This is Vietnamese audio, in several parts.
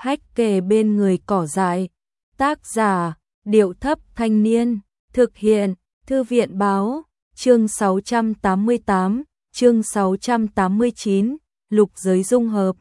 hách kề bên người cỏ dại. Tác giả, Điệu Thấp Thanh Niên, thực hiện, Thư viện Báo, chương 688, chương 689, lục giới dung hợp.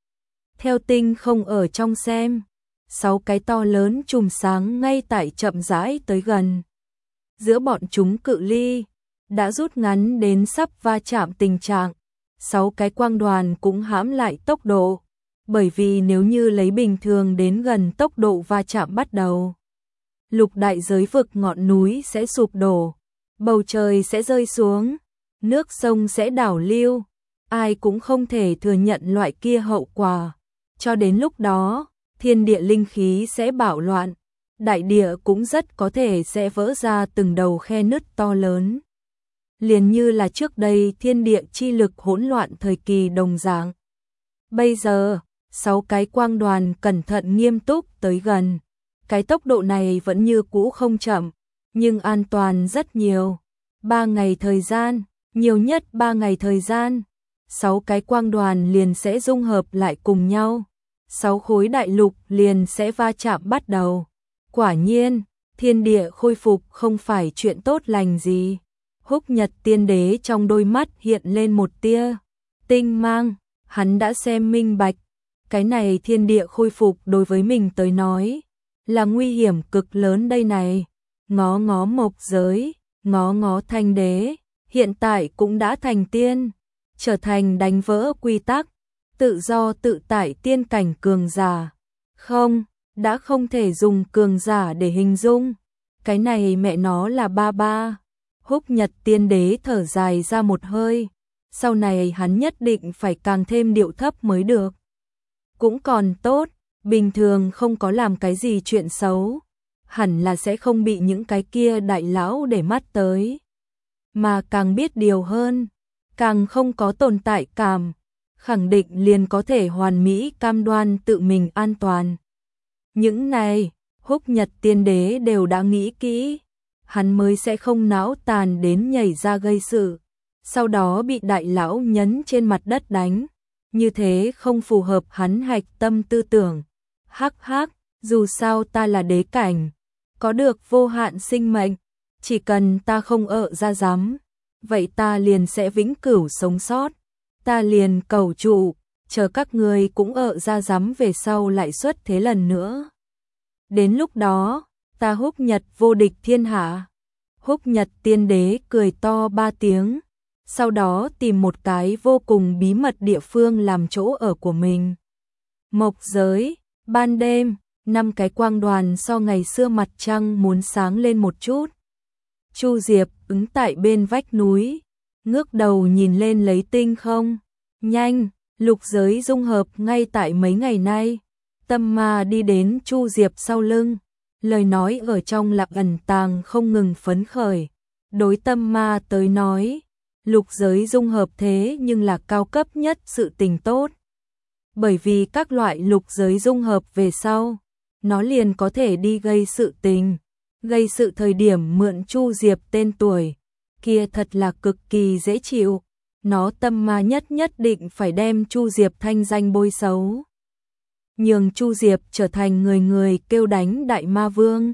Theo tinh không ở trong xem, 6 cái to lớn chùm sáng ngay tại chậm rãi tới gần. Giữa bọn chúng cự ly đã rút ngắn đến sắp va chạm tình trạng. 6 cái quang đoàn cũng hãm lại tốc độ, bởi vì nếu như lấy bình thường đến gần tốc độ va chạm bắt đầu, lục đại giới vực ngọn núi sẽ sụp đổ, bầu trời sẽ rơi xuống, nước sông sẽ đảo lưu, ai cũng không thể thừa nhận loại kia hậu quả. Cho đến lúc đó, thiên địa linh khí sẽ bạo loạn, đại địa cũng rất có thể sẽ vỡ ra từng đầu khe nứt to lớn. Liền như là trước đây thiên địa chi lực hỗn loạn thời kỳ đồng dạng. Bây giờ, 6 cái quang đoàn cẩn thận nghiêm túc tới gần. Cái tốc độ này vẫn như cũ không chậm, nhưng an toàn rất nhiều. 3 ngày thời gian, nhiều nhất 3 ngày thời gian, 6 cái quang đoàn liền sẽ dung hợp lại cùng nhau. 6 khối đại lục liền sẽ va chạm bắt đầu. Quả nhiên, thiên địa khôi phục không phải chuyện tốt lành gì. Húc Nhật Tiên Đế trong đôi mắt hiện lên một tia tinh mang, hắn đã xem minh bạch. Cái này thiên địa khôi phục đối với mình tới nói là nguy hiểm cực lớn đây này. Ngó ngó mộc giới, ngó ngó Thanh Đế, hiện tại cũng đã thành tiên, trở thành đánh vỡ quy tắc, tự do tự tại tiên cảnh cường giả. Không, đã không thể dùng cường giả để hình dung. Cái này mẹ nó là ba ba. Húc Nhật Tiên Đế thở dài ra một hơi, sau này hắn nhất định phải càng thêm điệu thấp mới được. Cũng còn tốt, bình thường không có làm cái gì chuyện xấu, hẳn là sẽ không bị những cái kia đại lão để mắt tới. Mà càng biết điều hơn, càng không có tồn tại cảm, khẳng định liền có thể hoàn mỹ cam đoan tự mình an toàn. Những này, Húc Nhật Tiên Đế đều đã nghĩ kỹ, hắn mới sẽ không não tàn đến nhảy ra gây sự, sau đó bị đại lão nhấn trên mặt đất đánh. Như thế không phù hợp hắn hạch tâm tư tưởng. Hắc hắc, dù sao ta là đế cảnh, có được vô hạn sinh mệnh, chỉ cần ta không ra giám, vậy ta liền sẽ vĩnh cửu sống sót. Ta liền cầu trụ, chờ các người cũng ra giám về sau lại xuất thế lần nữa. Đến lúc đó, ta Húc Nhật vô địch thiên hạ. Húc Nhật Tiên Đế cười to 3 tiếng, sau đó tìm một cái vô cùng bí mật địa phương làm chỗ ở của mình. Mộc giới, ban đêm, 5 cái quang đoàn so ngày xưa mặt trăng muốn sáng lên một chút. Chu Diệp ứng tại bên vách núi, ngước đầu nhìn lên lấy tinh không. Nhanh, lục giới dung hợp ngay tại mấy ngày nay. Tâm Ma đi đến Chu Diệp sau lưng, lời nói ở trong lạc ẩn tàng không ngừng phấn khởi. Đối Tâm Ma tới nói, lục giới dung hợp thế nhưng là cao cấp nhất sự tình tốt. Bởi vì các loại lục giới dung hợp về sau, nó liền có thể đi gây sự tình. Gây sự thời điểm mượn Chu Diệp tên tuổi, kia thật là cực kỳ dễ chịu. Nó Tâm Ma nhất định phải đem Chu Diệp thanh danh bôi xấu, nhường Chu Diệp trở thành người kêu đánh đại ma vương.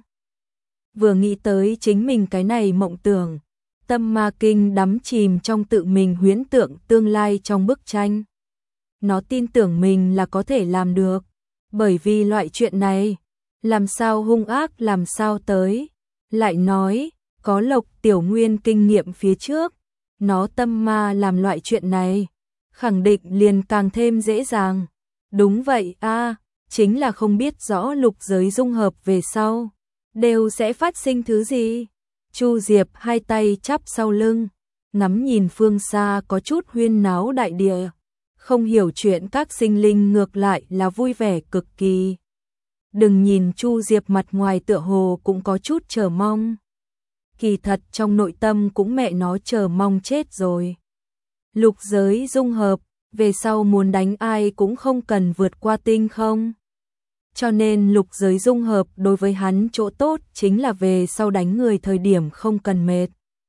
Vừa nghĩ tới chính mình cái này mộng tưởng, Tâm Ma kinh đắm chìm trong tự mình huyễn tượng tương lai trong bức tranh. Nó tin tưởng mình là có thể làm được, bởi vì loại chuyện này, làm sao hung ác làm sao tới. Lại nói, có Lộc Tiểu Nguyên kinh nghiệm phía trước, nó Tâm Ma làm loại chuyện này, khẳng định liền càng thêm dễ dàng. Đúng vậy chính là không biết rõ lục giới dung hợp về sau, đều sẽ phát sinh thứ gì. Chu Diệp hai tay chắp sau lưng, ngắm nhìn phương xa có chút huyên náo đại địa, không hiểu chuyện các sinh linh ngược lại là vui vẻ cực kỳ. Đừng nhìn Chu Diệp mặt ngoài tựa hồ cũng có chút chờ mong, kỳ thật trong nội tâm cũng mẹ nó chờ mong chết rồi. Lục giới dung hợp, về sau muốn đánh ai cũng không cần vượt qua tinh không. Cho nên lục giới dung hợp đối với hắn chỗ tốt chính là về sau đánh người thời điểm không cần mệt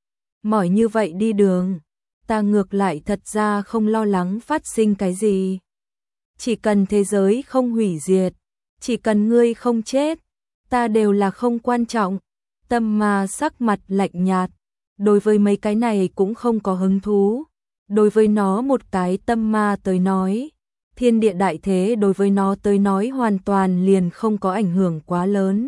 mỏi như vậy đi đường. Ta ngược lại thật ra không lo lắng phát sinh cái gì. Chỉ cần thế giới không hủy diệt, chỉ cần ngươi không chết, ta đều là không quan trọng. Tâm ma sắc mặt lạnh nhạt, đối với mấy cái này cũng không có hứng thú. Đối với nó một cái tâm ma tới nói, thiên địa đại thế đối với nó tới nói hoàn toàn liền không có ảnh hưởng quá lớn.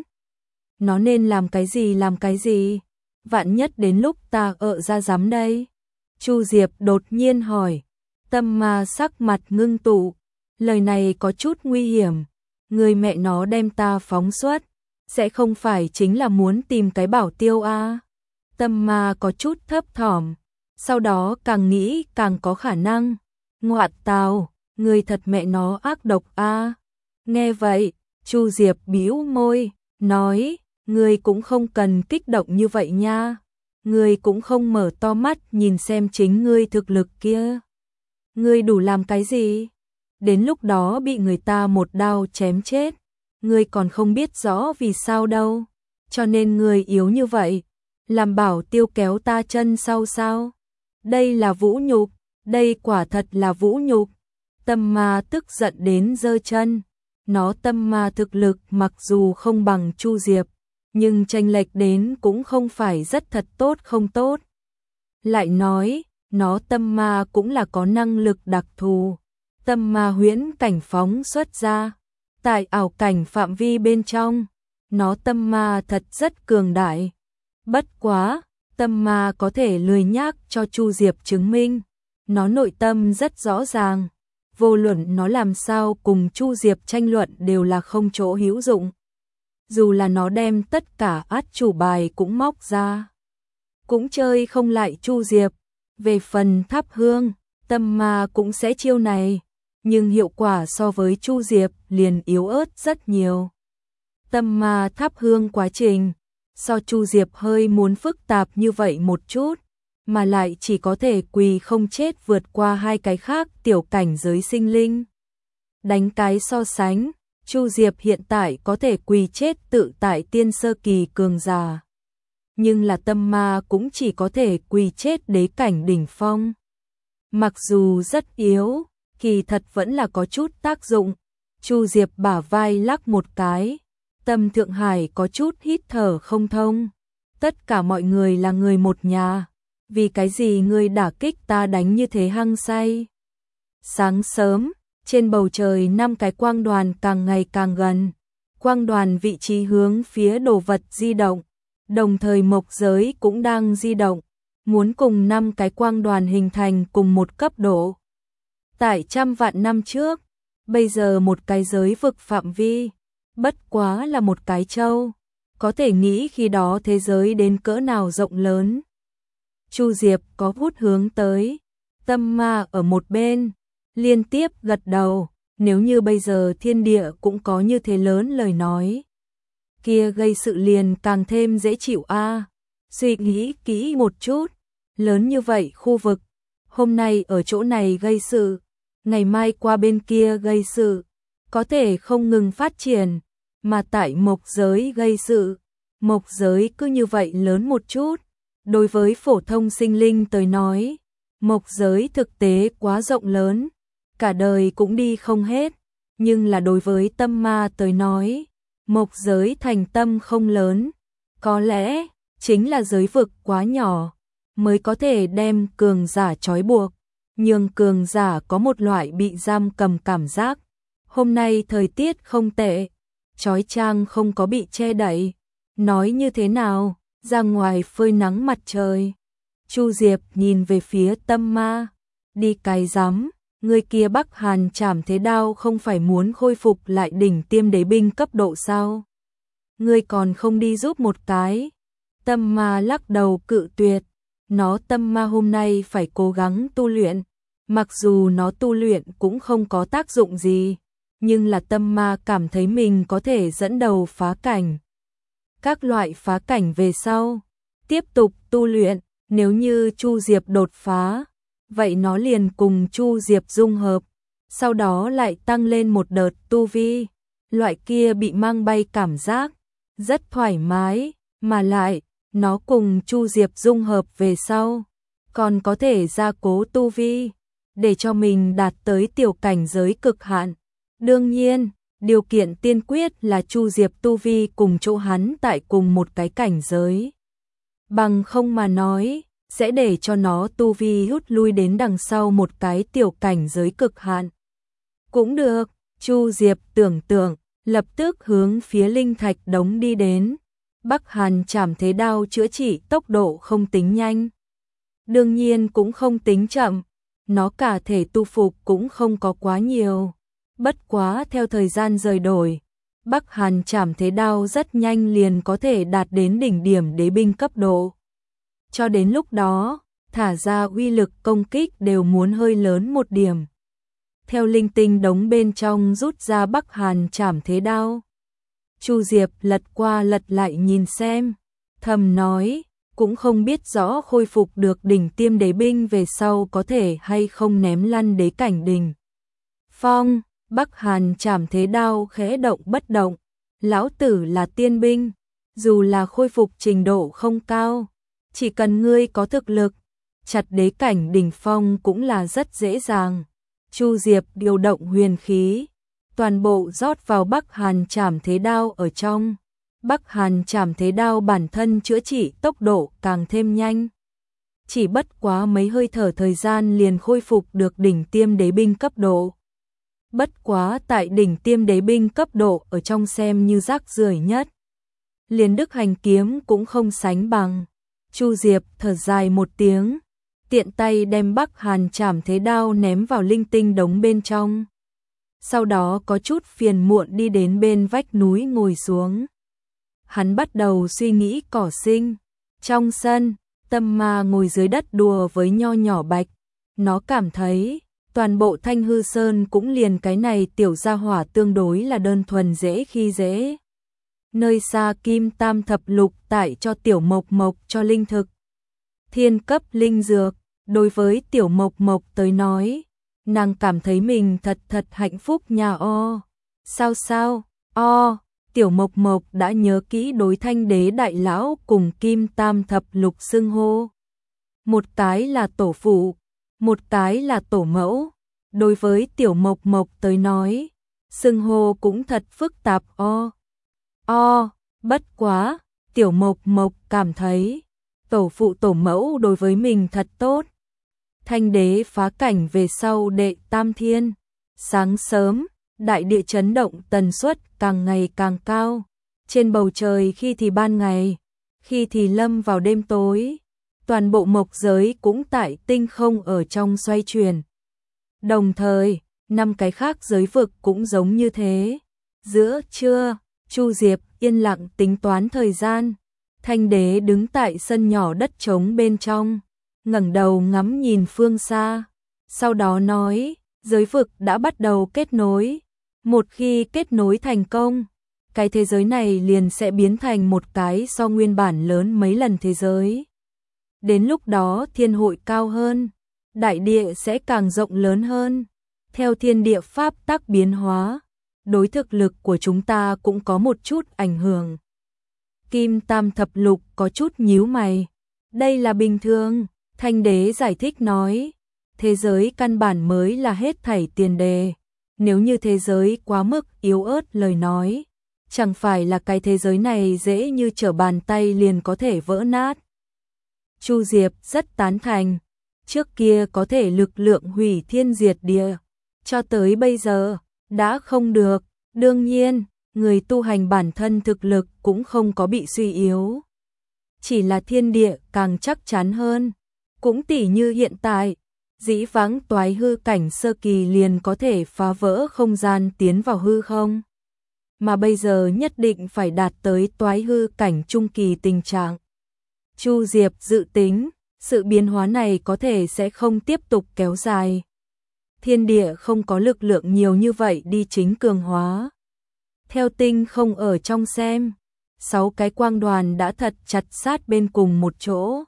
Nó nên làm cái gì, vạn nhất đến lúc ta ra dám đây. Chu Diệp đột nhiên hỏi, tâm ma sắc mặt ngưng tụ, lời này có chút nguy hiểm, người mẹ nó đem ta phóng xuất, sẽ không phải chính là muốn tìm cái bảo tiêu a? Tâm ma có chút thấp thỏm, sau đó càng nghĩ càng có khả năng. Ngoạn tào, người thật mẹ nó ác độc a. Nghe vậy, Chu Diệp bĩu môi, nói, người cũng không cần kích động như vậy nha. Người cũng không mở to mắt nhìn xem chính ngươi thực lực kia. Ngươi đủ làm cái gì? Đến lúc đó bị người ta một đao chém chết, ngươi còn không biết rõ vì sao đâu. Cho nên ngươi yếu như vậy, làm bảo tiêu kéo ta chân sau sao? Đây là vũ nhục, đây quả thật là vũ nhục. Tâm ma tức giận đến giơ chân. Nó tâm ma thực lực mặc dù không bằng Chu Diệp, nhưng chênh lệch đến cũng không phải rất thật tốt không tốt. Lại nói, nó tâm ma cũng là có năng lực đặc thù. Tâm ma huyễn cảnh phóng xuất ra, tại ảo cảnh phạm vi bên trong, nó tâm ma thật rất cường đại. Bất quá, tâm ma có thể lười nhác cho Chu Diệp chứng minh, nó nội tâm rất rõ ràng, vô luận nó làm sao cùng Chu Diệp tranh luận đều là không chỗ hữu dụng. Dù là nó đem tất cả át chủ bài cũng móc ra, cũng chơi không lại Chu Diệp. Về phần thắp hương, tâm ma cũng sẽ chiêu này, nhưng hiệu quả so với Chu Diệp liền yếu ớt rất nhiều. Tâm ma thắp hương quá trình, so Chu Diệp hơi muốn phức tạp như vậy một chút, mà lại chỉ có thể quỳ không chết vượt qua hai cái khác tiểu cảnh giới sinh linh. Đánh cái so sánh, Chu Diệp hiện tại có thể quỳ chết tự tại tiên sơ kỳ cường giả. Nhưng là tâm ma cũng chỉ có thể quỳ chết đế cảnh đỉnh phong. Mặc dù rất yếu, kỳ thật vẫn là có chút tác dụng. Chu Diệp bả vai lắc một cái, Tâm Thượng Hải có chút hít thở không thông. Tất cả mọi người là người một nhà, vì cái gì ngươi đả kích ta đánh như thế hăng say? Sáng sớm, trên bầu trời 5 cái quang đoàn càng ngày càng gần. Quang đoàn vị trí hướng phía đồ vật di động, đồng thời mộc giới cũng đang di động, muốn cùng 5 cái quang đoàn hình thành cùng một cấp độ. Tại trăm vạn năm trước, bây giờ một cái giới vực phạm vi, bất quá là một cái châu, có thể nghĩ khi đó thế giới đến cỡ nào rộng lớn. Chu Diệp có hút hướng tới, tâm ma ở một bên, liên tiếp gật đầu, nếu như bây giờ thiên địa cũng có như thế lớn lời nói, kia gây sự liền càng thêm dễ chịu a. Suy nghĩ kỹ một chút, lớn như vậy khu vực, hôm nay ở chỗ này gây sự, ngày mai qua bên kia gây sự, có thể không ngừng phát triển, mà tại mộc giới gây sự, mộc giới cứ như vậy lớn một chút, đối với phổ thông sinh linh tới nói, mộc giới thực tế quá rộng lớn, cả đời cũng đi không hết, nhưng là đối với tâm ma tới nói, mộc giới thành tâm không lớn, có lẽ chính là giới vực quá nhỏ, mới có thể đem cường giả trói buộc, nhưng cường giả có một loại bị giam cầm cảm giác. Hôm nay thời tiết không tệ, chói chang không có bị che đậy, nói như thế nào, ra ngoài phơi nắng mặt trời. Chu Diệp nhìn về phía tâm ma, đi cái rắm, người kia Bắc Hàn Trảm Thế Đao không phải muốn khôi phục lại đỉnh tiêm đế binh cấp độ sao? Ngươi còn không đi giúp một cái? Tâm ma lắc đầu cự tuyệt, nó tâm ma hôm nay phải cố gắng tu luyện, mặc dù nó tu luyện cũng không có tác dụng gì, nhưng là tâm ma cảm thấy mình có thể dẫn đầu phá cảnh. Các loại phá cảnh về sau, tiếp tục tu luyện, nếu như Chu Diệp đột phá, vậy nó liền cùng Chu Diệp dung hợp, sau đó lại tăng lên một đợt tu vi, loại kia bị mang bay cảm giác, rất thoải mái, mà lại, nó cùng Chu Diệp dung hợp về sau, còn có thể gia cố tu vi, để cho mình đạt tới tiểu cảnh giới cực hạn. Đương nhiên, Điều kiện tiên quyết là Chu Diệp tu vi cùng chỗ hắn tại cùng một cái cảnh giới. Bằng không mà nói, sẽ để cho nó tu vi hút lui đến đằng sau một cái tiểu cảnh giới cực hạn. Cũng được, Chu Diệp tưởng tượng, lập tức hướng phía linh thạch đống đi đến. Bắc Hàn Trảm Thế Đao chữa trị tốc độ không tính nhanh, đương nhiên cũng không tính chậm, nó cả thể tu phục cũng không có quá nhiều. Bất quá theo thời gian rời đổi, Bắc Hàn Trảm Thế Đao rất nhanh liền có thể đạt đến đỉnh điểm đế binh cấp độ. Cho đến lúc đó, thả ra uy lực công kích đều muốn hơi lớn một điểm. Theo linh tinh đống bên trong rút ra Bắc Hàn Trảm Thế Đao. Chu Diệp lật qua lật lại nhìn xem, thầm nói, cũng không biết rõ khôi phục được đỉnh tiêm đế binh về sau có thể hay không ném lăn đế cảnh đỉnh phong. Bắc Hàn Trảm Thế Đao khẽ động bất động, lão tử là tiên binh, dù là khôi phục trình độ không cao, chỉ cần ngươi có thực lực, chặt đế cảnh đỉnh phong cũng là rất dễ dàng. Chu Diệp điều động huyền khí, toàn bộ rót vào Bắc Hàn Trảm Thế Đao ở trong. Bắc Hàn Trảm Thế Đao bản thân chữa trị tốc độ càng thêm nhanh. Chỉ bất quá mấy hơi thở thời gian liền khôi phục được đỉnh tiêm đế binh cấp độ. Bất quá tại đỉnh tiêm đế binh cấp độ ở trong xem như rác rưởi nhất. Liền Đức Hành Kiếm cũng không sánh bằng. Chu Diệp thở dài một tiếng, tiện tay đem Bắc Hàn Trảm Thế Đao ném vào linh tinh đống bên trong. Sau đó có chút phiền muộn đi đến bên vách núi ngồi xuống. Hắn bắt đầu suy nghĩ cỏ sinh. Trong sân, Tâm Ma ngồi dưới đất đùa với nho nhỏ Bạch. Nó cảm thấy, toàn bộ Thanh Hư Sơn cũng liền cái này tiểu gia hỏa tương đối là đơn thuần dễ khi dễ. Nơi xa Kim Tam Thập Lục tại cho tiểu Mộc Mộc cho linh thực. Thiên cấp linh dược, đối với tiểu Mộc Mộc tới nói, nàng cảm thấy mình thật hạnh phúc nhà o. Sao, tiểu Mộc Mộc đã nhớ kỹ đối Thanh Đế đại lão cùng Kim Tam Thập Lục xưng hô. Một cái là tổ phụ, một cái là tổ mẫu. Đối với tiểu Mộc Mộc tới nói, xưng hô cũng thật phức tạp bất quá, tiểu Mộc Mộc cảm thấy, tổ phụ tổ mẫu đối với mình thật tốt. Thanh Đế phá cảnh về sau đệ tam thiên, sáng sớm, đại địa chấn động tần suất càng ngày càng cao. Trên bầu trời khi thì ban ngày, khi thì lâm vào đêm tối, toàn bộ mộc giới cũng tại tinh không ở trong xoay chuyển. Đồng thời, 5 cái khác giới vực cũng giống như thế. Giữa trưa, Chu Diệp yên lặng tính toán thời gian. Thanh Đế đứng tại sân nhỏ đất trống bên trong, ngẩng đầu ngắm nhìn phương xa. Sau đó nói, giới vực đã bắt đầu kết nối. Một khi kết nối thành công, cái thế giới này liền sẽ biến thành một cái so nguyên bản lớn mấy lần thế giới. Đến lúc đó thiên hội cao hơn, đại địa sẽ càng rộng lớn hơn. Theo thiên địa pháp tắc biến hóa, đối thực lực của chúng ta cũng có một chút ảnh hưởng. Kim Tam Thập Lục có chút nhíu mày. Đây là bình thường, Thanh Đế giải thích nói. Thế giới căn bản mới là hết thảy tiền đề. Nếu như thế giới quá mức yếu ớt lời nói, chẳng phải là cái thế giới này dễ như trở bàn tay liền có thể vỡ nát. Chu Diệp rất tán thành. Trước kia có thể lực lượng hủy thiên diệt địa, cho tới bây giờ, đã không được. Đương nhiên, người tu hành bản thân thực lực cũng không có bị suy yếu. Chỉ là thiên địa càng chắc chắn hơn. Cũng tỉ như hiện tại, dĩ vãng toái hư cảnh sơ kỳ liền có thể phá vỡ không gian tiến vào hư không. Mà bây giờ nhất định phải đạt tới toái hư cảnh trung kỳ tình trạng. Chu Diệp dự tính, sự biến hóa này có thể sẽ không tiếp tục kéo dài. Thiên địa không có lực lượng nhiều như vậy đi chính cường hóa. Theo tinh không ở trong xem, 6 cái quang đoàn đã thật chặt sát bên cùng một chỗ.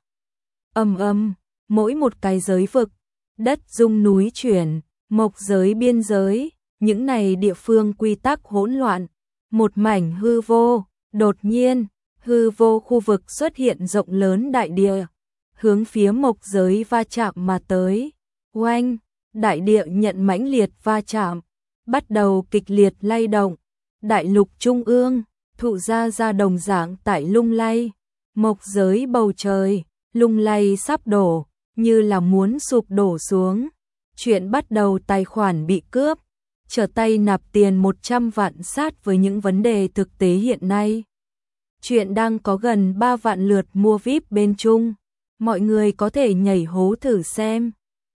Mỗi một cái giới vực, đất rung núi chuyển, mộc giới biên giới, những này địa phương quy tắc hỗn loạn. Một mảnh hư vô, đột nhiên, hư vô khu vực xuất hiện rộng lớn đại địa, hướng phía mộc giới va chạm mà tới. Oanh, đại địa nhận mãnh liệt va chạm, bắt đầu kịch liệt lay động, Đại lục trung ương, thụ ra đồng dạng tại lung lay, mộc giới bầu trời, lung lay sắp đổ, như là muốn sụp đổ xuống. Chuyện bắt đầu tài khoản bị cướp, trở tay nạp tiền 100 vạn sát với những vấn đề thực tế hiện nay. Chuyện đang có gần 3 vạn lượt mua VIP bên Trung, mọi người có thể nhảy hố thử xem.